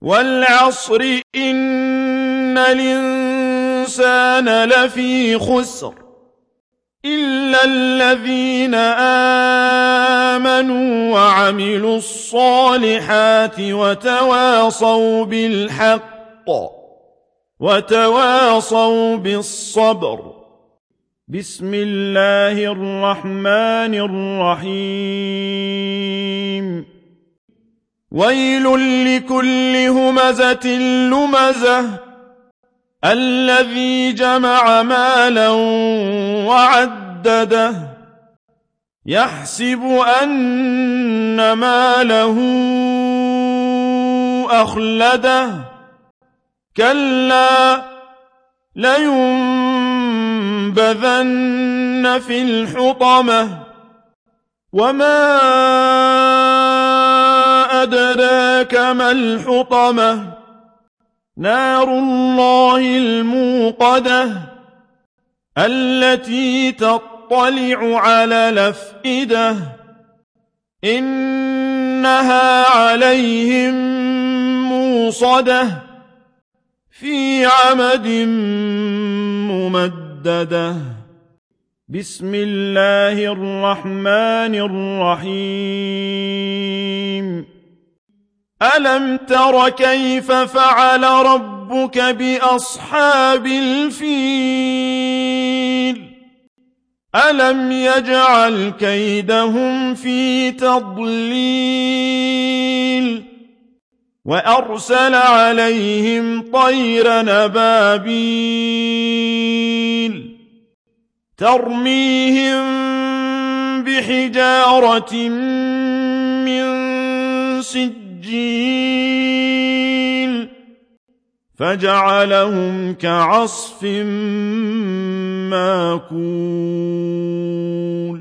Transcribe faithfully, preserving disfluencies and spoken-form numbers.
وَالْعَصْرِ إِنَّ الْإِنسَانَ لَفِي خُسْرٍ إِلَّا الَّذِينَ آمَنُوا وَعَمِلُوا الصَّالِحَاتِ وَتَوَاصَوْا بِالْحَقِّ وَتَوَاصَوْا بِالصَّبْرِ. بسم الله الرحمن الرحيم. ويل لكل همزة لمزة الذي جمع مالا وعدده يحسب أن ماله أخلده كلا لينبذن في الحطمة وما أدراك ما الحطمة نار الله الموقدة التي تطلع على الأفئدة إنها عليهم موصدة في عمد ممددة. بسم الله الرحمن الرحيم. ألم تر كيف فعل ربك بأصحاب الفيل ألم يجعل كيدهم في تضليل وأرسل عليهم طيرا أبابيل ترميهم بحجارة من سجيل فجعلهم كعصف ماكول.